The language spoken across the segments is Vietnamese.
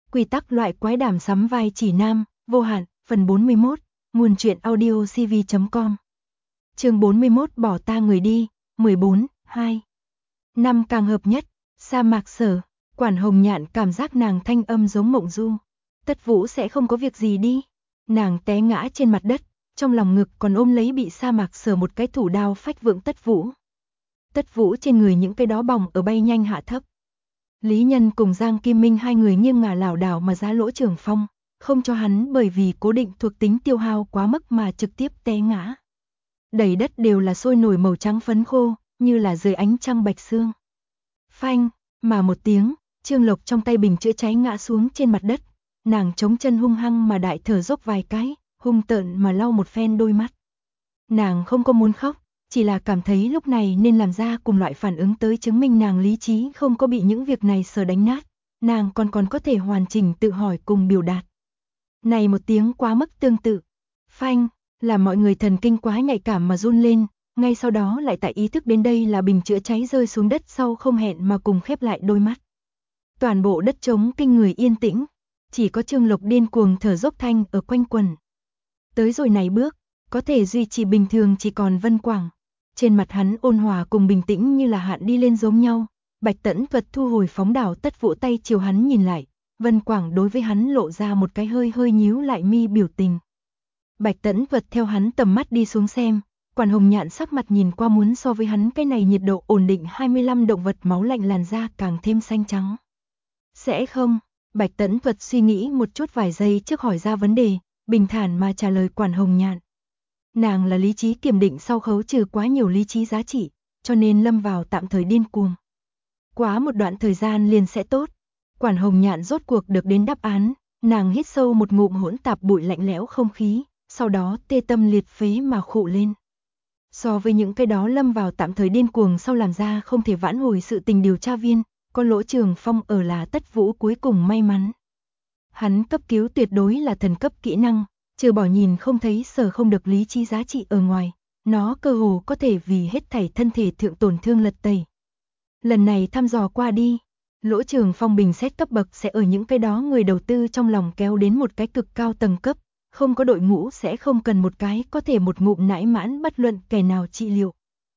Quy tắc loại quái đàm sắm vai chỉ nam, vô hạn, phần 41, nguồn truyện audio cv.com. Chương 41 bỏ ta người đi, 14, 2. Năm càng hợp nhất, sa mạc Sở, Quản Hồng Nhạn cảm giác nàng thanh âm giống mộng du. Tất Vũ sẽ không có việc gì đi. Nàng té ngã trên mặt đất, trong lòng ngực còn ôm lấy bị sa mạc Sở một cái thủ đao phách vượng Tất Vũ. Tất Vũ trên người những cái đó bỏng ở bay nhanh hạ thấp. Lý Nhân cùng Giang Kim Minh hai người nghiêng ngả lảo đảo mà giá Lỗ Trường Phong, không cho hắn bởi vì cố định thuộc tính tiêu hao quá mức mà trực tiếp té ngã. Đầy đất đều là sôi nổi màu trắng phấn khô, như là dưới ánh trăng bạch xương. Phanh, mà một tiếng, Trương Lộc trong tay bình chữa cháy ngã xuống trên mặt đất, nàng chống chân hung hăng mà đại thở dốc vài cái, hung tợn mà lau một phen đôi mắt. Nàng không có muốn khóc, chỉ là cảm thấy lúc này nên làm ra cùng loại phản ứng tới chứng minh nàng lý trí không có bị những việc này sờ đánh nát, nàng còn có thể hoàn chỉnh tự hỏi cùng biểu đạt. Này một tiếng quá mức tương tự. Phanh, làm mọi người thần kinh quá nhạy cảm mà run lên, ngay sau đó lại tại ý thức đến đây là bình chữa cháy rơi xuống đất sau không hẹn mà cùng khép lại đôi mắt. Toàn bộ đất trống kinh người yên tĩnh, chỉ có Trương Lộc điên cuồng thở dốc thanh ở quanh quần. Tới rồi này bước, có thể duy trì bình thường chỉ còn Vân Quảng. Trên mặt hắn ôn hòa cùng bình tĩnh như là hạn đi lên giống nhau. Bạch Tẫn Thuật thu hồi phóng đảo Tất Vũ tay chiều hắn nhìn lại. Vân Quảng đối với hắn lộ ra một cái hơi nhíu lại mi biểu tình. Bạch Tẫn Thuật theo hắn tầm mắt đi xuống xem. Quản Hồng Nhạn sắc mặt nhìn qua muốn so với hắn cái này nhiệt độ ổn định 25 động vật máu lạnh làn da càng thêm xanh trắng. Sẽ không, Bạch Tẫn Thuật suy nghĩ một chút vài giây trước hỏi ra vấn đề, bình thản mà trả lời Quản Hồng Nhạn. Nàng là lý trí kiểm định sau khấu trừ quá nhiều lý trí giá trị, cho nên lâm vào tạm thời điên cuồng. Quá một đoạn thời gian liền sẽ tốt. Quản Hồng Nhạn rốt cuộc được đến đáp án, nàng hít sâu một ngụm hỗn tạp bụi lạnh lẽo không khí, sau đó tê tâm liệt phế mà khụ lên. So với những cái đó lâm vào tạm thời điên cuồng sau làm ra không thể vãn hồi sự tình điều tra viên, con Lỗ Trường Phong ở là Tất Vũ cuối cùng may mắn. Hắn cấp cứu tuyệt đối là thần cấp kỹ năng, trừ bỏ nhìn không thấy sở không được lý trí giá trị ở ngoài, nó cơ hồ có thể vì hết thảy thân thể thượng tổn thương lật tẩy. Lần này thăm dò qua đi, Lỗ Trường Phong bình xét cấp bậc sẽ ở những cái đó người đầu tư trong lòng kéo đến một cái cực cao tầng cấp, không có đội ngũ sẽ không cần một cái có thể một ngụm nãi mãn bất luận kẻ nào trị liệu.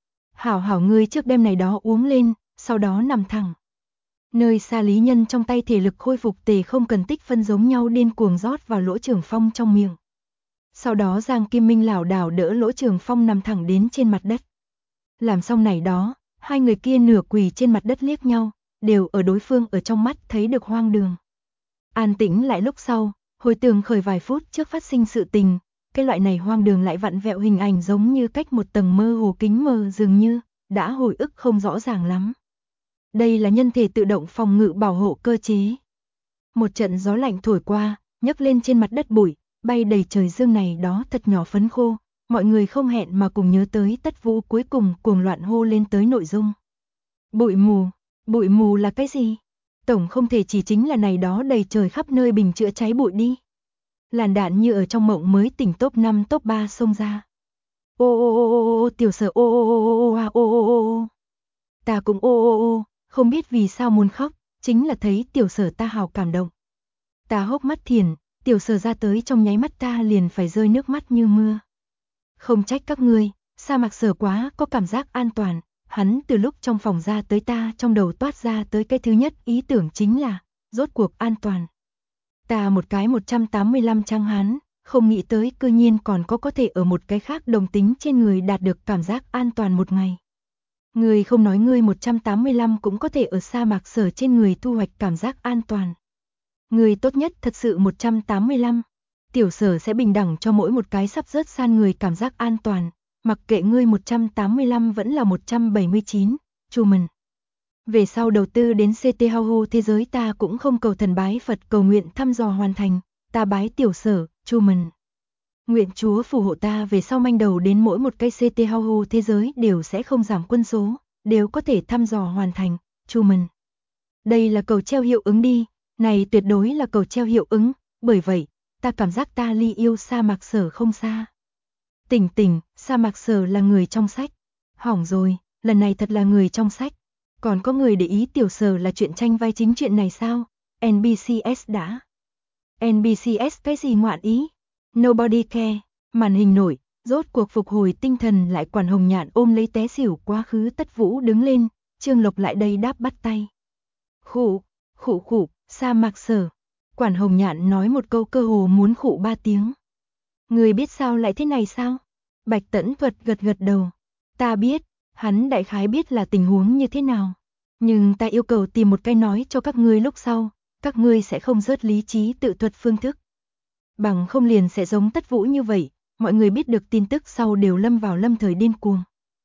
Hảo ngươi trước đêm này đó uống lên, sau đó nằm thẳng. Nơi xa Lý Nhân trong tay thể lực khôi phục tề không cần tích phân giống nhau điên cuồng rót vào Lỗ Trường Phong trong miệng. Sau đó Giang Kim Minh lảo đảo đỡ Lỗ Trường Phong nằm thẳng đến trên mặt đất. Làm xong này đó, hai người kia nửa quỳ trên mặt đất liếc nhau, đều ở đối phương ở trong mắt thấy được hoang đường. An tĩnh lại lúc sau, hồi tưởng khởi vài phút trước phát sinh sự tình, cái loại này hoang đường lại vặn vẹo hình ảnh giống như cách một tầng mơ hồ kính mờ dường như, đã hồi ức không rõ ràng lắm. Đây là nhân thể tự động phòng ngự bảo hộ cơ chế. Một trận gió lạnh thổi qua, nhấc lên trên mặt đất bụi, bay đầy trời dương này đó thật nhỏ phấn khô, mọi người không hẹn mà cùng nhớ tới Tất Vũ cuối cùng cuồng loạn hô lên tới nội dung. Bụi mù là cái gì? Tổng không thể chỉ chính là này đó đầy trời khắp nơi bình chữa cháy bụi đi. Làn đạn như ở trong mộng mới tỉnh top 5 top 3 xông ra. Ô tiểu Sở ô. Ta cũng ô, không biết vì sao muốn khóc, chính là thấy tiểu Sở ta hào cảm động. Ta hốc mắt thiền, tiểu Sở ra tới trong nháy mắt ta liền phải rơi nước mắt như mưa. Không trách các ngươi, sa mạc Sở quá có cảm giác an toàn, hắn từ lúc trong phòng ra tới ta trong đầu toát ra tới cái thứ nhất ý tưởng chính là, rốt cuộc an toàn. Ta một cái 185 trang hán, không nghĩ tới cư nhiên còn có thể ở một cái khác đồng tính trên người đạt được cảm giác an toàn một ngày. Người không nói ngươi 185 cũng có thể ở sa mạc Sở trên người thu hoạch cảm giác an toàn. Người tốt nhất thật sự 185. Tiểu Sở sẽ bình đẳng cho mỗi một cái sắp rớt san người cảm giác an toàn, mặc kệ ngươi 185 vẫn là 179, Truman. Về sau đầu tư đến CT Hau thế giới ta cũng không cầu thần bái Phật cầu nguyện thăm dò hoàn thành, ta bái Tiểu Sở, Truman. Nguyện Chúa phù hộ ta về sau manh đầu đến mỗi một cái CT Hau thế giới đều sẽ không giảm quân số, đều có thể thăm dò hoàn thành, Truman. Đây là cầu treo hiệu ứng đi, này tuyệt đối là cầu treo hiệu ứng, bởi vậy, ta cảm giác ta ly yêu sa mạc Sở không xa. Tỉnh, sa mạc Sở là người trong sách. Hỏng rồi, lần này thật là người trong sách. Còn có người để ý Tiểu Sở là chuyện tranh vai chính chuyện này sao? NBCS đã. NBCS cái gì ngoạn ý? Nobody care. Màn hình nổi, rốt cuộc phục hồi tinh thần lại. Quản Hồng Nhạn ôm lấy té xỉu quá khứ Tất Vũ đứng lên, Trương Lộc lại đây đáp bắt tay. Khụ, khụ khụ, sa mạc Sở. Quản Hồng Nhạn nói một câu cơ hồ muốn khụ 3 tiếng. Người biết sao lại thế này sao? Bạch Tẫn Thuật gật gật đầu. Ta biết, hắn đại khái biết là tình huống như thế nào. Nhưng ta yêu cầu tìm một cái nói cho các ngươi lúc sau, các ngươi sẽ không rớt lý trí tự thuật phương thức. Bằng không liền sẽ giống Tất Vũ như vậy, mọi người biết được tin tức sau đều lâm vào lâm thời điên cuồng.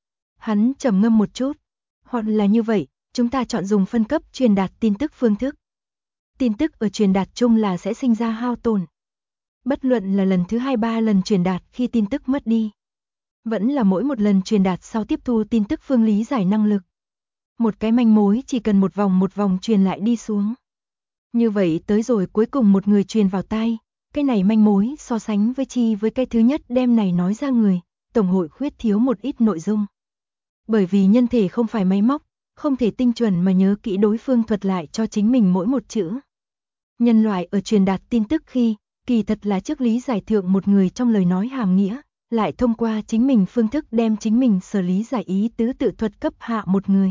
Hắn trầm ngâm một chút. Hoặc là như vậy, chúng ta chọn dùng phân cấp truyền đạt tin tức phương thức. Tin tức ở truyền đạt chung là sẽ sinh ra hao tổn. Bất luận là lần thứ 2-3 lần truyền đạt khi tin tức mất đi. Vẫn là mỗi một lần truyền đạt sau tiếp thu tin tức phương lý giải năng lực. Một cái manh mối chỉ cần một vòng truyền lại đi xuống. Như vậy tới rồi cuối cùng một người truyền vào tai, cái này manh mối so sánh với cái thứ nhất đem này nói ra người, tổng hội khuyết thiếu một ít nội dung. Bởi vì nhân thể không phải máy móc, không thể tinh chuẩn mà nhớ kỹ đối phương thuật lại cho chính mình mỗi một chữ. Nhân loại ở truyền đạt tin tức khi, kỳ thật là trước lý giải thượng một người trong lời nói hàm nghĩa, lại thông qua chính mình phương thức đem chính mình sở lý giải ý tứ tự thuật cấp hạ một người.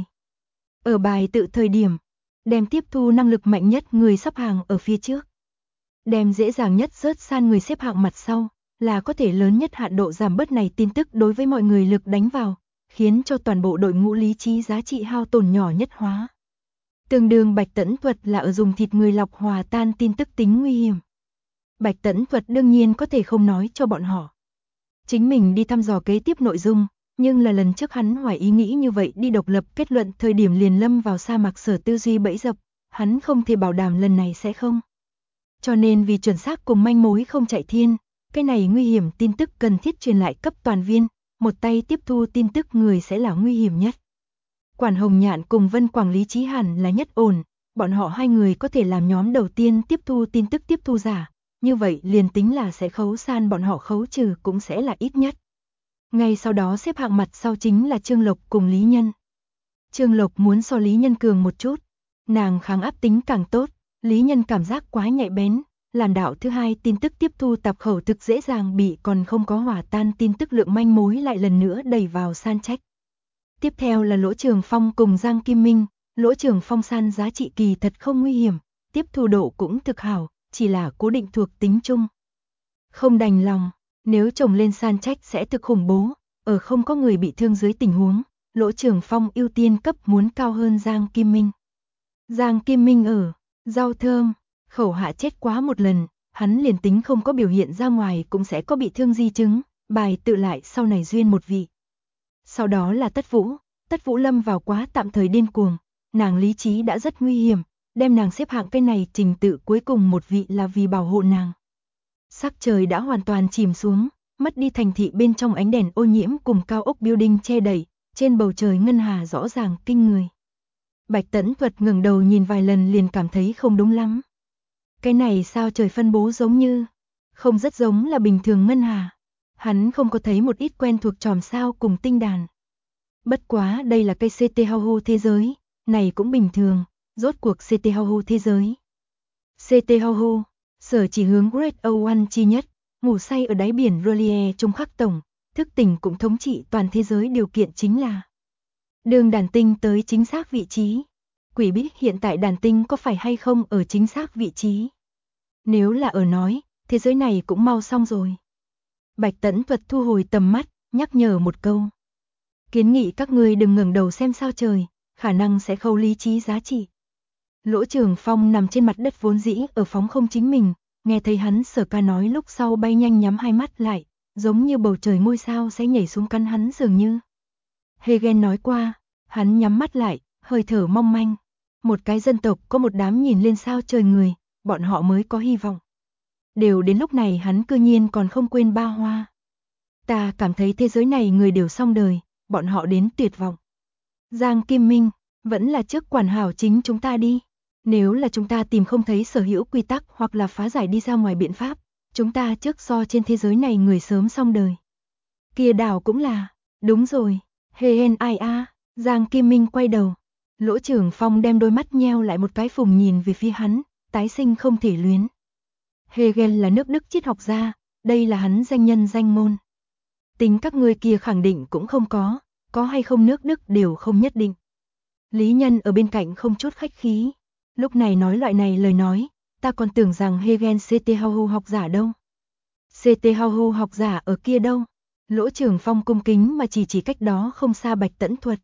Ở bài tự thời điểm, đem tiếp thu năng lực mạnh nhất người sắp hàng ở phía trước. Đem dễ dàng nhất rớt san người xếp hạng mặt sau, là có thể lớn nhất hạn độ giảm bớt này tin tức đối với mọi người lực đánh vào, khiến cho toàn bộ đội ngũ lý trí giá trị hao tổn nhỏ nhất hóa. Tương đương Bạch Tẫn Thuật là ở dùng thịt người lọc hòa tan tin tức tính nguy hiểm. Bạch Tẫn Thuật đương nhiên có thể không nói cho bọn họ. Chính mình đi thăm dò kế tiếp nội dung, nhưng là lần trước hắn hoài ý nghĩ như vậy đi độc lập kết luận thời điểm liền lâm vào sa mạc Sở tư duy bẫy dập, hắn không thể bảo đảm lần này sẽ không. Cho nên vì chuẩn xác cùng manh mối không chạy thiên, cái này nguy hiểm tin tức cần thiết truyền lại cấp toàn viên, một tay tiếp thu tin tức người sẽ là nguy hiểm nhất. Quản Hồng Nhạn cùng Vân Quảng lý trí hẳn là nhất ổn, bọn họ hai người có thể làm nhóm đầu tiên tiếp thu tin tức tiếp thu giả, như vậy liền tính là sẽ khấu san bọn họ khấu trừ cũng sẽ là ít nhất. Ngay sau đó xếp hạng mặt sau chính là Trương Lộc cùng Lý Nhân. Trương Lộc muốn so Lý Nhân cường một chút, nàng kháng áp tính càng tốt, Lý Nhân cảm giác quá nhạy bén, làn đạo thứ hai tin tức tiếp thu tạp khẩu thực dễ dàng bị còn không có hòa tan tin tức lượng manh mối lại lần nữa đẩy vào san trách. Tiếp theo là Lỗ Trường Phong cùng Giang Kim Minh, Lỗ Trường Phong san giá trị kỳ thật không nguy hiểm, tiếp thu độ cũng thực hảo, chỉ là cố định thuộc tính chung. Không đành lòng, nếu chồng lên san trách sẽ thực khủng bố, ở không có người bị thương dưới tình huống, Lỗ Trường Phong ưu tiên cấp muốn cao hơn Giang Kim Minh. Giang Kim Minh ở, rau thơm, khẩu hạ chết quá một lần, hắn liền tính không có biểu hiện ra ngoài cũng sẽ có bị thương di chứng, bài tự lại sau này duyên một vị. Sau đó là Tất Vũ lâm vào quá tạm thời điên cuồng, nàng lý trí đã rất nguy hiểm, đem nàng xếp hạng cái này trình tự cuối cùng một vị là vì bảo hộ nàng. Sắc trời đã hoàn toàn chìm xuống, mất đi thành thị bên trong ánh đèn ô nhiễm cùng cao ốc building che đậy, trên bầu trời ngân hà rõ ràng kinh người. Bạch Tẫn Thuật ngẩng đầu nhìn vài lần liền cảm thấy không đúng lắm. Cái này sao trời phân bố giống như, không rất giống là bình thường ngân hà. Hắn không có thấy một ít quen thuộc chòm sao cùng tinh đàn. Bất quá đây là cây CT Hau thế giới, này cũng bình thường, rốt cuộc CT Hau thế giới. CT Hau, sở chỉ hướng Great O1 chi nhất, ngủ say ở đáy biển Rolier trung khắc tổng, thức tỉnh cũng thống trị toàn thế giới điều kiện chính là đường đàn tinh tới chính xác vị trí. Quỷ biết hiện tại đàn tinh có phải hay không ở chính xác vị trí. Nếu là ở nói, thế giới này cũng mau xong rồi. Bạch Tẫn Thuật thu hồi tầm mắt, nhắc nhở một câu. Kiến nghị các ngươi đừng ngẩng đầu xem sao trời, khả năng sẽ khâu lý trí giá trị. Lỗ Trường Phong nằm trên mặt đất vốn dĩ ở phóng không chính mình, nghe thấy hắn Sở Ca nói lúc sau bay nhanh nhắm hai mắt lại, giống như bầu trời ngôi sao sẽ nhảy xuống cắn hắn dường như. Hegel nói qua, hắn nhắm mắt lại, hơi thở mong manh. Một cái dân tộc có một đám nhìn lên sao trời người, bọn họ mới có hy vọng. Đều đến lúc này hắn cư nhiên còn không quên Ba Hoa. Ta cảm thấy thế giới này người đều xong đời, bọn họ đến tuyệt vọng. Giang Kim Minh, vẫn là trước quản hảo chính chúng ta đi. Nếu là chúng ta tìm không thấy sở hữu quy tắc hoặc là phá giải đi ra ngoài biện pháp, chúng ta trước so trên thế giới này người sớm xong đời. Kia đảo cũng là, đúng rồi, hên ai a. Giang Kim Minh quay đầu. Lỗ Trường Phong đem đôi mắt nheo lại một cái phùng nhìn về phía hắn, tái sinh không thể luyến. Hegel là nước Đức triết học gia, đây là hắn danh nhân danh ngôn. Tính các ngươi kia khẳng định cũng không có hay không nước Đức đều không nhất định. Lý Nhân ở bên cạnh không chút khách khí, lúc này nói loại này lời nói, ta còn tưởng rằng Hegel CT học giả đâu. CT học giả ở kia đâu? Lỗ Trường Phong cung kính mà chỉ cách đó không xa Bạch Tẫn Thuật.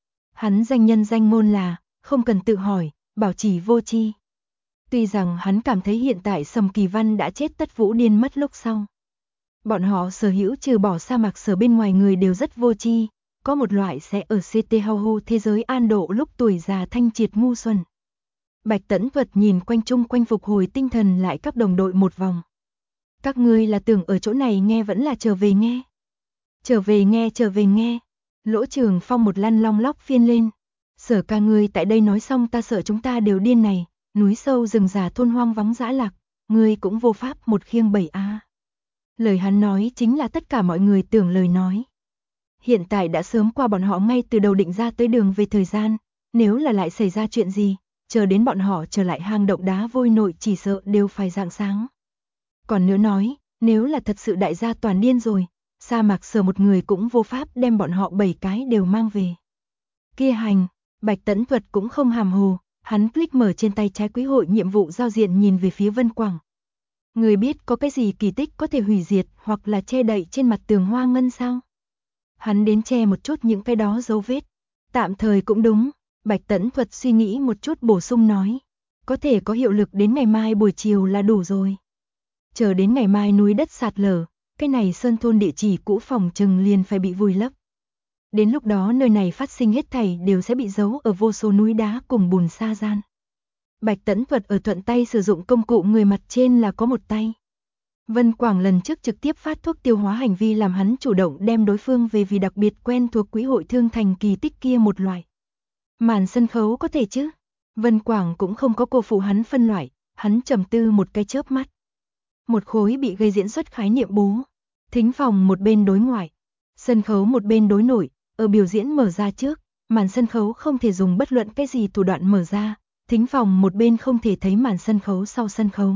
Hắn danh nhân danh ngôn là, không cần tự hỏi, bảo trì vô tri. Tuy rằng hắn cảm thấy hiện tại Sầm Kỳ Văn đã chết tất vũ điên mất lúc sau. Bọn họ sở hữu trừ bỏ sa mạc sở bên ngoài người đều rất vô tri, có một loại sẽ ở CT thế giới an độ lúc tuổi già thanh triệt ngu xuẩn. Bạch Tẫn Thuật nhìn quanh chung quanh phục hồi tinh thần lại các đồng đội một vòng. Các ngươi là tưởng ở chỗ này nghe vẫn là trở về nghe? Trở về nghe. Lỗ Trường Phong một lăn long lóc phiên lên. Sở ca ngươi tại đây nói xong ta sợ chúng ta đều điên này, núi sâu rừng già thôn hoang vắng dã lạc, ngươi cũng vô pháp một khiêng 7A. Lời hắn nói chính là tất cả mọi người tưởng lời nói. Hiện tại đã sớm qua bọn họ ngay từ đầu định ra tới đường về thời gian, nếu là lại xảy ra chuyện gì, chờ đến bọn họ trở lại hang động đá vôi nội chỉ sợ đều phải rạng sáng. Còn nữa nói, nếu là thật sự đại gia toàn điên rồi, sa mạc sở một người cũng vô pháp đem bọn họ 7 cái đều mang về. Kia hành, Bạch Tẫn Thuật cũng không hàm hồ, hắn click mở trên tay trái quý hội nhiệm vụ giao diện nhìn về phía Vân Quảng. Người biết có cái gì kỳ tích có thể hủy diệt hoặc là che đậy trên mặt tường hoa ngân sao? Hắn đến che một chút những cái đó dấu vết. Tạm thời cũng đúng, Bạch Tẫn Thuật suy nghĩ một chút bổ sung nói. Có thể có hiệu lực đến ngày mai buổi chiều là đủ rồi. Chờ đến ngày mai núi đất sạt lở, cái này sơn thôn địa chỉ cũ phòng chừng liền phải bị vùi lấp. Đến lúc đó nơi này phát sinh hết thảy đều sẽ bị giấu ở vô số núi đá cùng bùn sa gian. Bạch Tẫn Thuật ở thuận tay sử dụng công cụ người mặt trên là có một tay. Vân Quảng lần trước trực tiếp phát thuốc tiêu hóa hành vi làm hắn chủ động đem đối phương về vì đặc biệt quen thuộc quỹ hội thương thành kỳ tích kia một loại. Màn sân khấu có thể chứ? Vân Quảng cũng không có cô phụ hắn phân loại, hắn trầm tư một cái chớp mắt. Một khối bị gây diễn xuất khái niệm bố. Thính phòng một bên đối ngoại, sân khấu một bên đối nội, ở biểu diễn mở ra trước, màn sân khấu không thể dùng bất luận cái gì thủ đoạn mở ra, thính phòng một bên không thể thấy màn sân khấu sau sân khấu.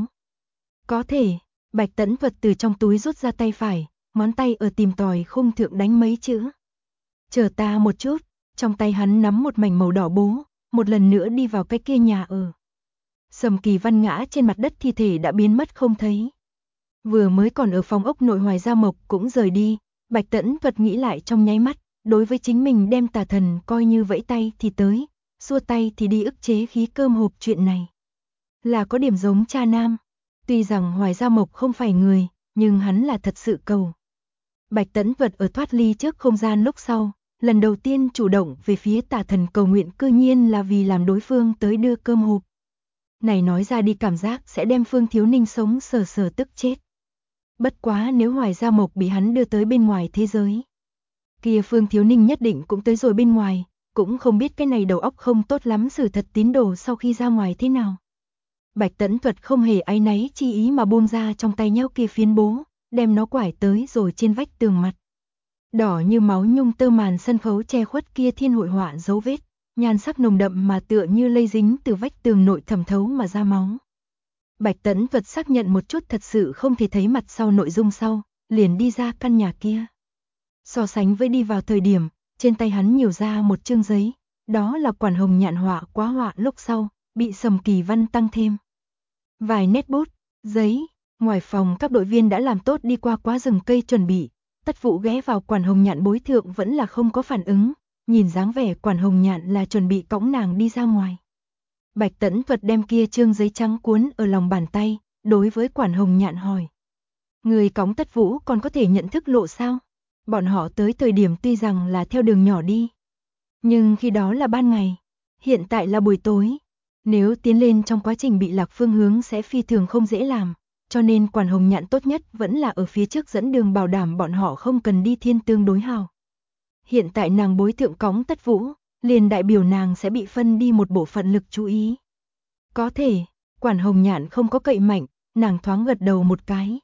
Có thể, Bạch Tẫn Thuật từ trong túi rút ra tay phải, ngón tay ở tìm tòi khung thượng đánh mấy chữ. Chờ ta một chút, trong tay hắn nắm một mảnh màu đỏ bố, một lần nữa đi vào cái kia nhà ở. Sầm Kỳ Văn ngã trên mặt đất thi thể đã biến mất không thấy. Vừa mới còn ở phòng ốc nội Hoài Gia Mộc cũng rời đi, Bạch Tẫn Thuật nghĩ lại trong nháy mắt, đối với chính mình đem tà thần coi như vẫy tay thì tới, xua tay thì đi ức chế khí cơm hộp chuyện này. Là có điểm giống cha nam, tuy rằng Hoài Gia Mộc không phải người, nhưng hắn là thật sự cầu. Bạch Tẫn Thuật ở thoát ly trước không gian lúc sau, lần đầu tiên chủ động về phía tà thần cầu nguyện cư nhiên là vì làm đối phương tới đưa cơm hộp. Này nói ra đi cảm giác sẽ đem Phương Thiếu Ninh sống sờ sờ tức chết. Bất quá nếu Hoài Gia Mộc bị hắn đưa tới bên ngoài thế giới, kia Phương Thiếu Ninh nhất định cũng tới rồi bên ngoài, cũng không biết cái này đầu óc không tốt lắm xử thật tín đồ sau khi ra ngoài thế nào. Bạch Tẫn Thuật không hề áy náy chi ý mà buông ra trong tay nhau kia phiến bố, đem nó quải tới rồi trên vách tường mặt. Đỏ như máu nhung tơ màn sân khấu che khuất kia thiên hội họa dấu vết, nhan sắc nồng đậm mà tựa như lây dính từ vách tường nội thẩm thấu mà ra máu. Bạch Tẫn Thuật xác nhận một chút thật sự không thể thấy mặt sau nội dung sau, liền đi ra căn nhà kia. So sánh với đi vào thời điểm, trên tay hắn nhiều ra một chương giấy, đó là Quản Hồng Nhạn họa quá họa lúc sau, bị Sầm Kỳ Văn tăng thêm. Vài nét bút, giấy, ngoài phòng các đội viên đã làm tốt đi qua quá rừng cây chuẩn bị, Tất Vũ ghé vào Quản Hồng Nhạn bối thượng vẫn là không có phản ứng, nhìn dáng vẻ Quản Hồng Nhạn là chuẩn bị cõng nàng đi ra ngoài. Bạch Tẫn Thuật đem kia trương giấy trắng cuốn ở lòng bàn tay, đối với Quản Hồng Nhạn hỏi. Người cõng Tất Vũ còn có thể nhận thức lộ sao? Bọn họ tới thời điểm tuy rằng là theo đường nhỏ đi, nhưng khi đó là ban ngày, hiện tại là buổi tối. Nếu tiến lên trong quá trình bị lạc phương hướng sẽ phi thường không dễ làm, cho nên Quản Hồng Nhạn tốt nhất vẫn là ở phía trước dẫn đường bảo đảm bọn họ không cần đi thiên tương đối hào. Hiện tại nàng bối thượng cõng Tất Vũ, liền đại biểu nàng sẽ bị phân đi một bộ phận lực chú ý. Có thể, Quản Hồng Nhạn không có cậy mạnh, nàng thoáng gật đầu một cái.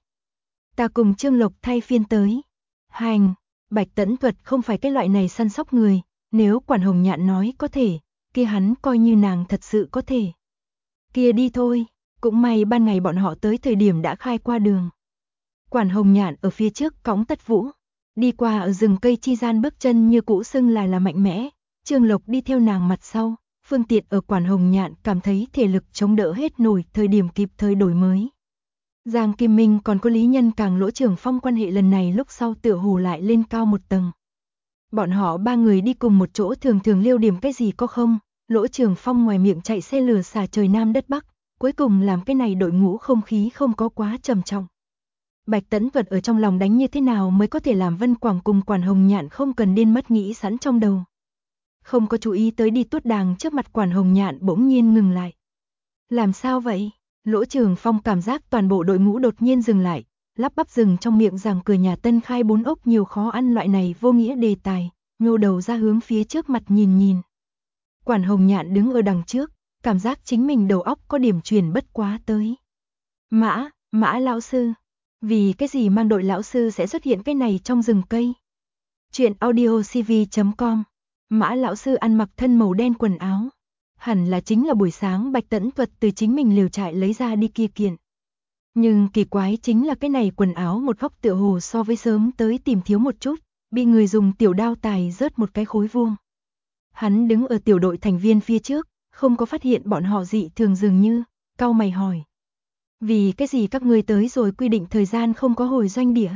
Ta cùng Trương Lộc thay phiên tới. Hành, Bạch Tẫn Thuật không phải cái loại này săn sóc người, nếu Quản Hồng Nhạn nói có thể, kia hắn coi như nàng thật sự có thể. Kia đi thôi, Cũng may ban ngày bọn họ tới thời điểm đã khai qua đường. Quản Hồng Nhạn ở phía trước cõng Tất Vũ, đi qua ở rừng cây chi gian bước chân như cũ xưng là mạnh mẽ, Trương Lộc đi theo nàng mặt sau, phương tiện ở Quản Hồng Nhạn cảm thấy thể lực chống đỡ hết nổi thời điểm kịp thời đổi mới. Giang Kim Minh còn có Lý Nhân Càng Lỗ Trường Phong quan hệ lần này lúc sau tựa hồ lại lên cao một tầng. Bọn họ ba người đi cùng một chỗ thường thường liêu điểm cái gì có không, Lỗ Trường Phong ngoài miệng chạy xe lừa xả trời Nam đất Bắc, cuối cùng làm cái này đội ngũ không khí không có quá trầm trọng. Bạch Tẫn Vật ở trong lòng đánh như thế nào mới có thể làm Vân Quảng cùng Quản Hồng Nhạn không cần điên mất nghĩ sẵn trong đầu. Không có chú ý tới đi tuốt đàng trước mặt Quản Hồng Nhạn bỗng nhiên ngừng lại. Làm sao vậy? Lỗ Trường Phong cảm giác toàn bộ đội ngũ đột nhiên dừng lại, lắp bắp dừng trong miệng rằng cười nhà Tân Khai bún ốc nhiều khó ăn loại này vô nghĩa đề tài, nhô đầu ra hướng phía trước mặt nhìn nhìn. Quản Hồng Nhạn đứng ở đằng trước, cảm giác chính mình đầu óc có điểm chuyển bất quá tới. Mã lão sư, vì cái gì mang đội lão sư sẽ xuất hiện cái này trong rừng cây? Chuyện audiocv.com. Mã lão sư ăn mặc thân màu đen quần áo, hẳn là chính là buổi sáng Bạch Tẫn Thuật từ chính mình liều trại lấy ra đi kia kiện. Nhưng kỳ quái chính là cái này quần áo một góc tựa hồ so với sớm tới tìm thiếu một chút, bị người dùng tiểu đao tài rớt một cái khối vuông. Hắn đứng ở tiểu đội thành viên phía trước, không có phát hiện bọn họ dị thường dường như, cau mày hỏi. Vì cái gì các ngươi tới rồi quy định thời gian không có hồi doanh địa?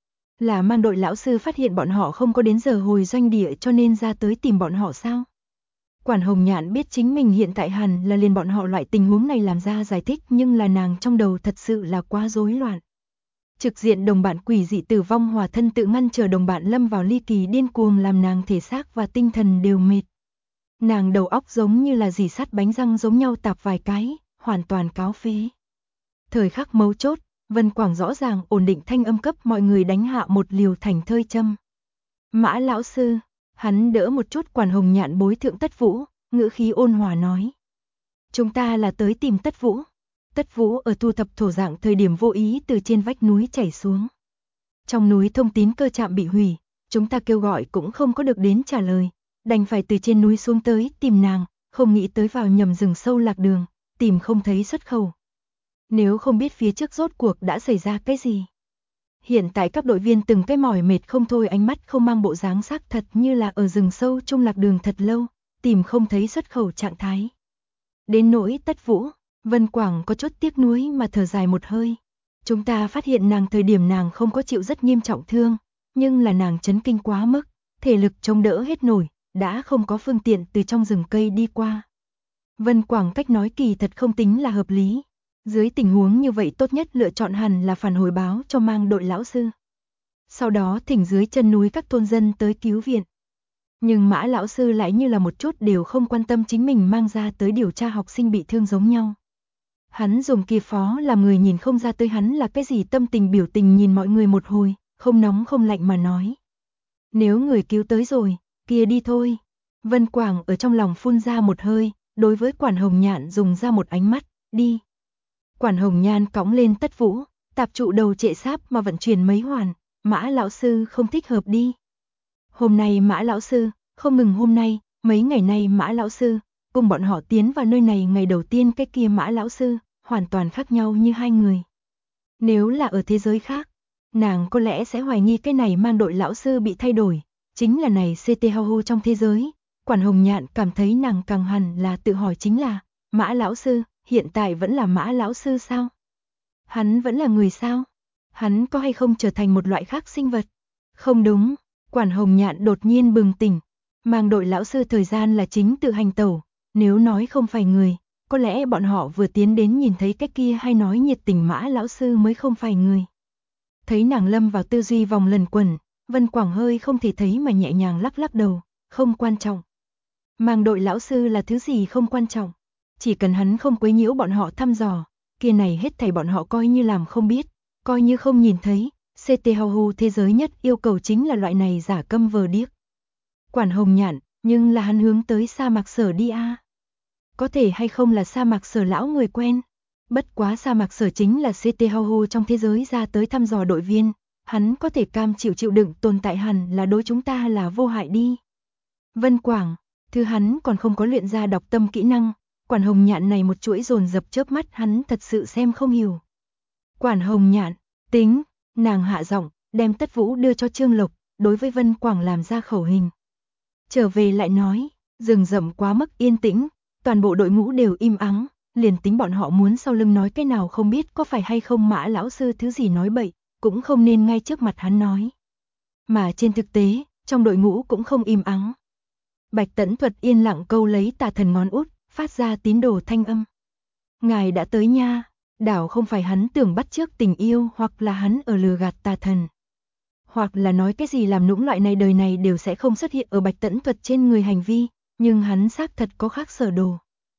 Là mang đội lão sư phát hiện bọn họ không có đến giờ hồi doanh địa cho nên ra tới tìm bọn họ sao? Quản Hồng Nhạn biết chính mình hiện tại hẳn là liền bọn họ loại tình huống này làm ra giải thích nhưng là nàng trong đầu thật sự là quá rối loạn. Trực diện đồng bạn quỷ dị tử vong hòa thân tự ngăn chờ đồng bạn lâm vào ly kỳ điên cuồng làm nàng thể xác và tinh thần đều mệt. Nàng đầu óc giống như là dì sắt bánh răng giống nhau tạp vài cái, hoàn toàn cáo phế. Thời khắc mấu chốt, Vân Quảng rõ ràng ổn định thanh âm cấp mọi người đánh hạ một liều thành thơi châm. Mã lão sư, hắn đỡ một chút Quản Hồng Nhạn bối thượng Tất Vũ, ngữ khí ôn hòa nói. Chúng ta là tới tìm Tất Vũ. Tất Vũ ở thu thập thổ dạng thời điểm vô ý từ trên vách núi chảy xuống. Trong núi thông tín cơ trạm bị hủy, chúng ta kêu gọi cũng không có được đến trả lời, đành phải từ trên núi xuống tới tìm nàng, không nghĩ tới vào nhầm rừng sâu lạc đường, tìm không thấy xuất khẩu. Nếu không biết phía trước rốt cuộc đã xảy ra cái gì. Hiện tại các đội viên từng cái mỏi mệt không thôi ánh mắt không mang bộ dáng xác thật như là ở rừng sâu trong lạc đường thật lâu, tìm không thấy xuất khẩu trạng thái. Đến nỗi Tất Vũ, Vân Quảng có chút tiếc nuối mà thở dài một hơi. Chúng ta phát hiện nàng thời điểm nàng không có chịu rất nghiêm trọng thương, nhưng là nàng chấn kinh quá mức, thể lực chống đỡ hết nổi, đã không có phương tiện từ trong rừng cây đi qua. Vân Quảng cách nói kỳ thật không tính là hợp lý. Dưới tình huống như vậy tốt nhất lựa chọn hẳn là phản hồi báo cho mang đội lão sư. Sau đó thỉnh dưới chân núi các thôn dân tới cứu viện. Nhưng Mã lão sư lại như là một chút đều không quan tâm chính mình mang ra tới điều tra học sinh bị thương giống nhau. Hắn dùng kia phó làm người nhìn không ra tới hắn là cái gì tâm tình biểu tình nhìn mọi người một hồi, không nóng không lạnh mà nói. Nếu người cứu tới rồi, kia đi thôi. Vân Quảng ở trong lòng phun ra một hơi, đối với Quản Hồng Nhạn dùng ra một ánh mắt, đi. Quản Hồng Nhan cõng lên Tất Vũ, tạp trụ đầu trệ sáp mà vận chuyển mấy hoàn, Mã lão sư không thích hợp đi. Hôm nay Mã lão sư, không ngừng hôm nay, mấy ngày nay Mã lão sư, cùng bọn họ tiến vào nơi này ngày đầu tiên cái kia Mã lão sư, hoàn toàn khác nhau như hai người. Nếu là ở thế giới khác, nàng có lẽ sẽ hoài nghi cái này mang đội lão sư bị thay đổi, chính là này CT Hau trong thế giới. Quản Hồng Nhạn cảm thấy nàng càng hẳn là tự hỏi chính là, Mã lão sư, hiện tại vẫn là Mã lão sư sao? Hắn vẫn là người sao? Hắn có hay không trở thành một loại khác sinh vật? Không đúng, Quản Hồng Nhạn đột nhiên bừng tỉnh, mang đội lão sư thời gian là chính tự hành tẩu, nếu nói không phải người, có lẽ bọn họ vừa tiến đến nhìn thấy cái kia hay nói nhiệt tình Mã lão sư mới không phải người. Thấy nàng lâm vào tư duy vòng lần quẩn, Vân Quảng hơi không thể thấy mà nhẹ nhàng lắc lắc đầu, không quan trọng. Mang đội lão sư là thứ gì không quan trọng. Chỉ cần hắn không quấy nhiễu bọn họ thăm dò, kia này hết thảy bọn họ coi như làm không biết, coi như không nhìn thấy, CT Hau thế giới nhất yêu cầu chính là loại này giả câm vờ điếc. Quản Hồng Nhạn, nhưng là hắn hướng tới sa mạc sở đi a. Có thể hay không là sa mạc sở lão người quen, bất quá sa mạc sở chính là CT Hau trong thế giới ra tới thăm dò đội viên, hắn có thể cam chịu đựng tồn tại hẳn là đối chúng ta là vô hại đi. Vân Quảng, thứ hắn còn không có luyện ra đọc tâm kỹ năng. Quản Hồng Nhạn này một chuỗi dồn dập chớp mắt hắn thật sự xem không hiểu. Quản Hồng Nhạn, tính, nàng hạ giọng, đem Tất Vũ đưa cho Trương Lộc, đối với Vân Quảng làm ra khẩu hình. Trở về lại nói, rừng rậm quá mức yên tĩnh, toàn bộ đội ngũ đều im ắng, liền tính bọn họ muốn sau lưng nói cái nào không biết có phải hay không Mã lão sư thứ gì nói bậy, cũng không nên ngay trước mặt hắn nói. Mà trên thực tế, trong đội ngũ cũng không im ắng. Bạch Tẫn Thuật yên lặng câu lấy Tà Thần ngón út, phát ra tín đồ thanh âm. Ngài đã tới nha, đảo không phải hắn tưởng bắt chước tình yêu hoặc là hắn ở lừa gạt Tà Thần. Hoặc là nói cái gì làm nũng loại này đời này đều sẽ không xuất hiện ở Bạch Tẫn Thuật trên người hành vi, nhưng hắn xác thật có khác sở đồ.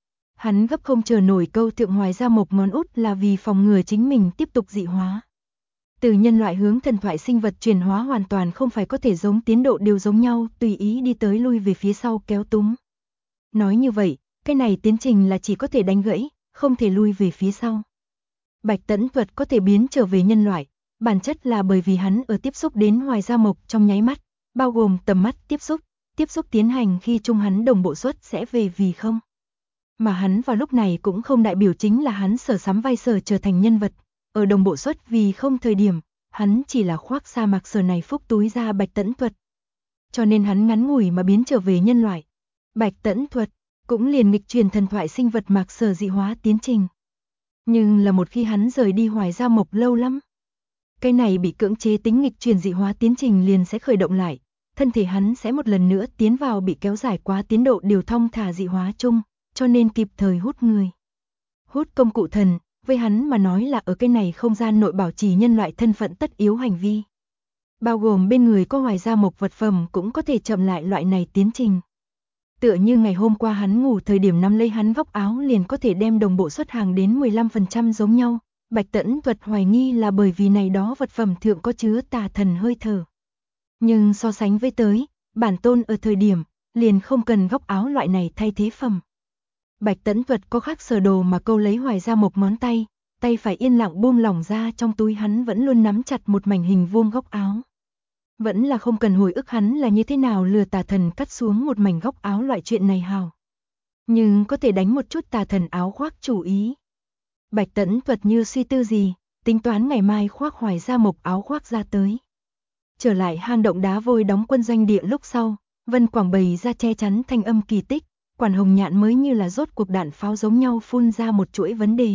Hắn gấp không chờ nổi câu Thượng Hoài ra một ngón út là vì phòng ngừa chính mình tiếp tục dị hóa. Từ nhân loại hướng thần thoại sinh vật chuyển hóa hoàn toàn không phải có thể giống tiến độ đều giống nhau, tùy ý đi tới lui về phía sau kéo túm. Nói như vậy, cái này tiến trình là chỉ có thể đánh gãy, không thể lui về phía sau. Bạch Tẫn Thuật có thể biến trở về nhân loại, bản chất là bởi vì hắn ở tiếp xúc đến Hoài Gia Mộc trong nháy mắt, bao gồm tầm mắt tiếp xúc tiến hành khi chung hắn đồng bộ suất sẽ về vì không. Mà hắn vào lúc này cũng không đại biểu chính là hắn sở sắm vai sở trở thành nhân vật, ở đồng bộ suất vì không thời điểm, hắn chỉ là khoác sa mạc sở này phúc túi ra Bạch Tẫn Thuật. Cho nên hắn ngắn ngủi mà biến trở về nhân loại. Bạch Tẫn Thuật cũng liền nghịch truyền thần thoại sinh vật mạc sở dị hóa tiến trình. Nhưng là một khi hắn rời đi Hoài Gia Mộc lâu lắm, cái này bị cưỡng chế tính nghịch truyền dị hóa tiến trình liền sẽ khởi động lại, thân thể hắn sẽ một lần nữa tiến vào bị kéo dài quá tiến độ điều thông thả dị hóa chung, cho nên kịp thời hút người. Hút công cụ thần, với hắn mà nói là ở cái này không gian nội bảo trì nhân loại thân phận tất yếu hành vi. Bao gồm bên người có Hoài Gia Mộc vật phẩm cũng có thể chậm lại loại này tiến trình. Tựa như ngày hôm qua hắn ngủ thời điểm nắm lấy hắn góc áo liền có thể đem đồng bộ xuất hàng đến 15% giống nhau. Bạch Tẫn Thuật hoài nghi là bởi vì này đó vật phẩm thượng có chứa tà thần hơi thở. Nhưng so sánh với tới, bản tôn ở thời điểm, liền không cần góc áo loại này thay thế phẩm. Bạch Tẫn Thuật có khác sở đồ mà câu lấy Hoài Gia Mộc ngón tay, tay phải yên lặng buông lỏng ra trong túi hắn vẫn luôn nắm chặt một mảnh hình vuông góc áo. Vẫn là không cần hồi ức hắn là như thế nào lừa tà thần cắt xuống một mảnh góc áo loại chuyện này hào. Nhưng có thể đánh một chút tà thần áo khoác chủ ý. Bạch Tẫn Thuật như suy tư gì, tính toán ngày mai khoác Hoài Gia Mộc áo khoác ra tới. Trở lại hang động đá vôi đóng quân doanh địa lúc sau, Vân Quảng bày ra che chắn thanh âm kỳ tích, Quản Hồng Nhạn mới như là rốt cuộc đạn pháo giống nhau phun ra một chuỗi vấn đề.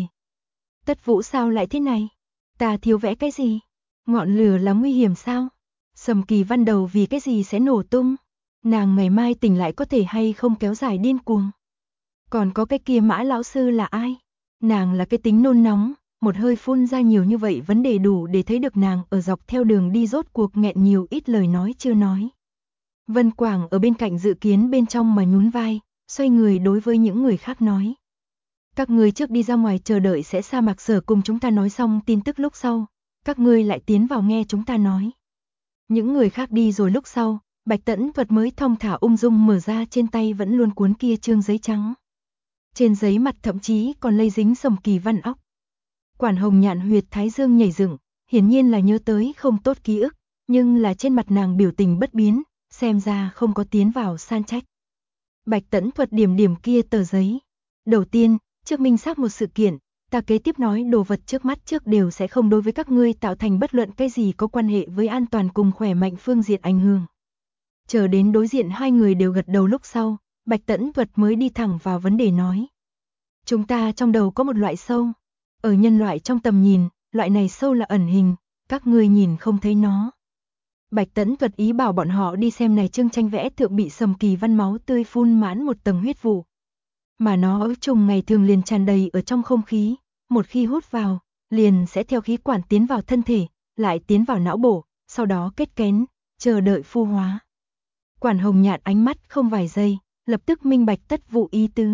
Tất Vũ sao lại thế này? Ta thiếu vẽ cái gì? Ngọn lửa là nguy hiểm sao? Sầm Kỳ Văn đầu vì cái gì sẽ nổ tung? Nàng ngày mai tỉnh lại có thể hay không kéo dài điên cuồng? Còn có cái kia Mã lão sư là ai? Nàng là cái tính nôn nóng, một hơi phun ra nhiều như vậy vấn đề đủ để thấy được nàng ở dọc theo đường đi rốt cuộc nghẹn nhiều ít lời nói chưa nói. Vân Quảng ở bên cạnh dự kiến bên trong mà nhún vai, xoay người đối với những người khác nói. Các ngươi trước đi ra ngoài chờ đợi sẽ sa mạc sở cùng chúng ta nói xong tin tức lúc sau, các ngươi lại tiến vào nghe chúng ta nói. Những người khác đi rồi lúc sau, Bạch Tẫn Thuật mới thong thả ung dung mở ra trên tay vẫn luôn cuốn kia trương giấy trắng. Trên giấy mặt thậm chí còn lây dính Sầm Kỳ Văn óc. Quản Hồng Nhạn huyệt thái dương nhảy dựng, hiển nhiên là nhớ tới không tốt ký ức, nhưng là trên mặt nàng biểu tình bất biến, xem ra không có tiến vào san trách. Bạch Tẫn Thuật điểm điểm kia tờ giấy. Đầu tiên, trước minh xác một sự kiện, ta kế tiếp nói đồ vật trước mắt trước đều sẽ không đối với các ngươi tạo thành bất luận cái gì có quan hệ với an toàn cùng khỏe mạnh phương diện ảnh hưởng. Chờ đến đối diện hai người đều gật đầu lúc sau, Bạch Tẫn Thuật mới đi thẳng vào vấn đề nói. Chúng ta trong đầu có một loại sâu. Ở nhân loại trong tầm nhìn, loại này sâu là ẩn hình, các ngươi nhìn không thấy nó. Bạch Tẫn Thuật ý bảo bọn họ đi xem này chương tranh vẽ thượng bị Sầm Kỳ Văn máu tươi phun mãn một tầng huyết vụ. Mà nó ở trùng ngày thường liền tràn đầy ở trong không khí, một khi hút vào, liền sẽ theo khí quản tiến vào thân thể, lại tiến vào não bộ, sau đó kết kén, chờ đợi phu hóa. Quản Hồng Nhạn ánh mắt không vài giây, lập tức minh bạch tất vụ ý tứ.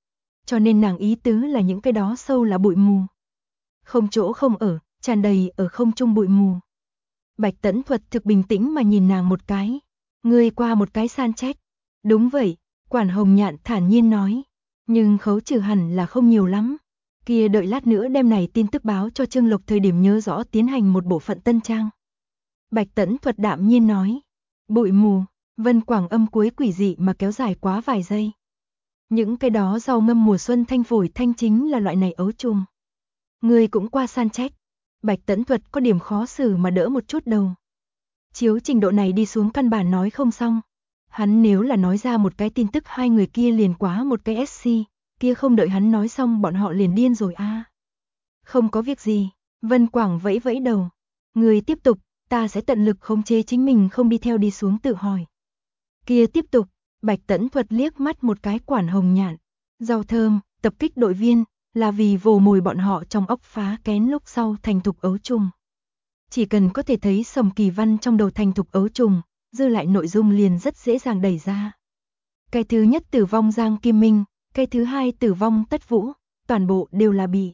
Cho nên nàng ý tứ là những cái đó sâu là bụi mù. Không chỗ không ở, tràn đầy ở không trung bụi mù. Bạch Tẫn Thuật thực bình tĩnh mà nhìn nàng một cái. Ngươi qua một cái san trách. Đúng vậy, Quản Hồng Nhạn thản nhiên nói. Nhưng khấu trừ hẳn là không nhiều lắm. Kia đợi lát nữa đem này tin tức báo cho Trương Lộc thời điểm nhớ rõ tiến hành một bộ phận tân trang. Bạch Tẫn Thuật đạm nhiên nói. Bụi mù, Vân Quảng âm cuối quỷ dị mà kéo dài quá vài giây. Những cái đó rau ngâm mùa xuân thanh phổi thanh chính là loại này ấu trùng. Người cũng qua san trách. Bạch Tẫn Thuật có điểm khó xử mà đỡ một chút đầu. Chiếu trình độ này đi xuống căn bản nói không xong. Hắn nếu là nói ra một cái tin tức hai người kia liền quá một cái SC, kia không đợi hắn nói xong bọn họ liền điên rồi a. Không có việc gì, Vân Quảng vẫy vẫy đầu. Người tiếp tục, ta sẽ tận lực khống chế chính mình không đi theo đi xuống tự hỏi. Kia tiếp tục, Bạch Tẫn Thuật liếc mắt một cái Quản Hồng Nhạn. Rau thơm, tập kích đội viên, là vì vồ mồi bọn họ trong ốc phá kén lúc sau thành thục ấu trùng. Chỉ cần có thể thấy Sầm Kỳ Văn trong đầu thành thục ấu trùng, dư lại nội dung liền rất dễ dàng đẩy ra. Cái thứ nhất tử vong Giang Kim Minh, cái thứ hai tử vong Tất Vũ, toàn bộ đều là bị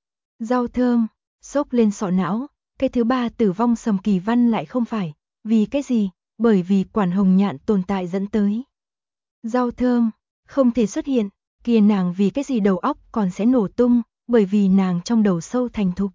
rau thơm xốc lên sọ não, cái thứ ba tử vong Sầm Kỳ Văn lại không phải, vì cái gì? Bởi vì Quản Hồng Nhạn tồn tại dẫn tới. Rau thơm không thể xuất hiện, kia nàng vì cái gì đầu óc còn sẽ nổ tung, bởi vì nàng trong đầu sâu thành thục.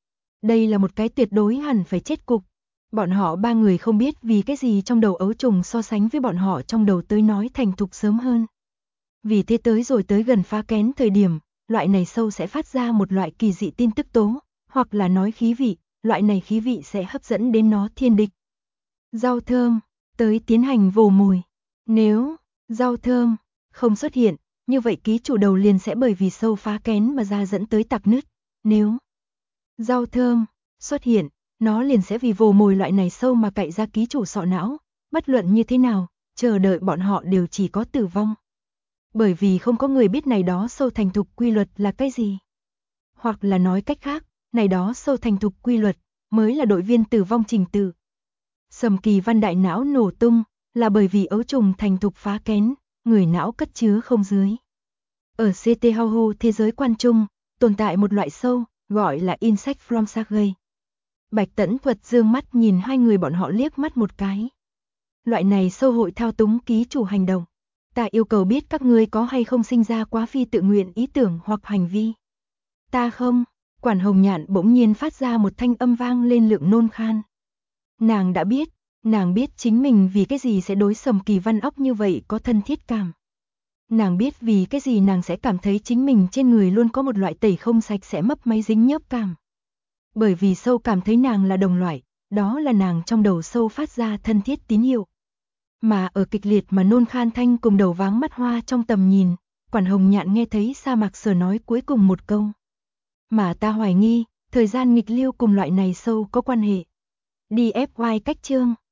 Đây là một cái tuyệt đối hẳn phải chết cục. Bọn họ ba người không biết vì cái gì trong đầu ấu trùng so sánh với bọn họ trong đầu tới nói thành thục sớm hơn. Vì thế tới rồi tới gần phá kén thời điểm, loại này sâu sẽ phát ra một loại kỳ dị tin tức tố, hoặc là nói khí vị, loại này khí vị sẽ hấp dẫn đến nó thiên địch. Rau thơm, tới tiến hành vồ mồi. Nếu rau thơm không xuất hiện, như vậy ký chủ đầu liền sẽ bởi vì sâu phá kén mà ra dẫn tới tạc nứt. Nếu rau thơm xuất hiện, nó liền sẽ vì vồ mồi loại này sâu mà cạy ra ký chủ sọ não, bất luận như thế nào, chờ đợi bọn họ đều chỉ có tử vong. Bởi vì không có người biết này đó sâu thành thục quy luật là cái gì. Hoặc là nói cách khác, này đó sâu thành thục quy luật mới là đội viên tử vong trình tự. Sầm Kỳ Văn đại não nổ tung là bởi vì ấu trùng thành thục phá kén, người não cất chứa không dưới. Ở CT Hauhu thế giới quan trung, tồn tại một loại sâu, gọi là Insect from Sergei. Bạch Tẫn Thuật dương mắt nhìn hai người bọn họ liếc mắt một cái. Loại này sâu hội thao túng ký chủ hành động. Ta yêu cầu biết các ngươi có hay không sinh ra quá phi tự nguyện ý tưởng hoặc hành vi. Ta không, Quản Hồng Nhạn bỗng nhiên phát ra một thanh âm vang lên lượng nôn khan. Nàng biết chính mình vì cái gì sẽ đối Sầm Kỳ Văn óc như vậy có thân thiết cảm. Nàng biết vì cái gì nàng sẽ cảm thấy chính mình trên người luôn có một loại tẩy không sạch sẽ mấp máy dính nhớp cảm. Bởi vì sâu cảm thấy nàng là đồng loại, đó là nàng trong đầu sâu phát ra thân thiết tín hiệu. Mà ở kịch liệt mà nôn khan thanh cùng đầu váng mắt hoa trong tầm nhìn, Quản Hồng Nhạn nghe thấy Sa Mạc Sở nói cuối cùng một câu. Mà ta hoài nghi, thời gian nghịch lưu cùng loại này sâu có quan hệ. DFY cách chương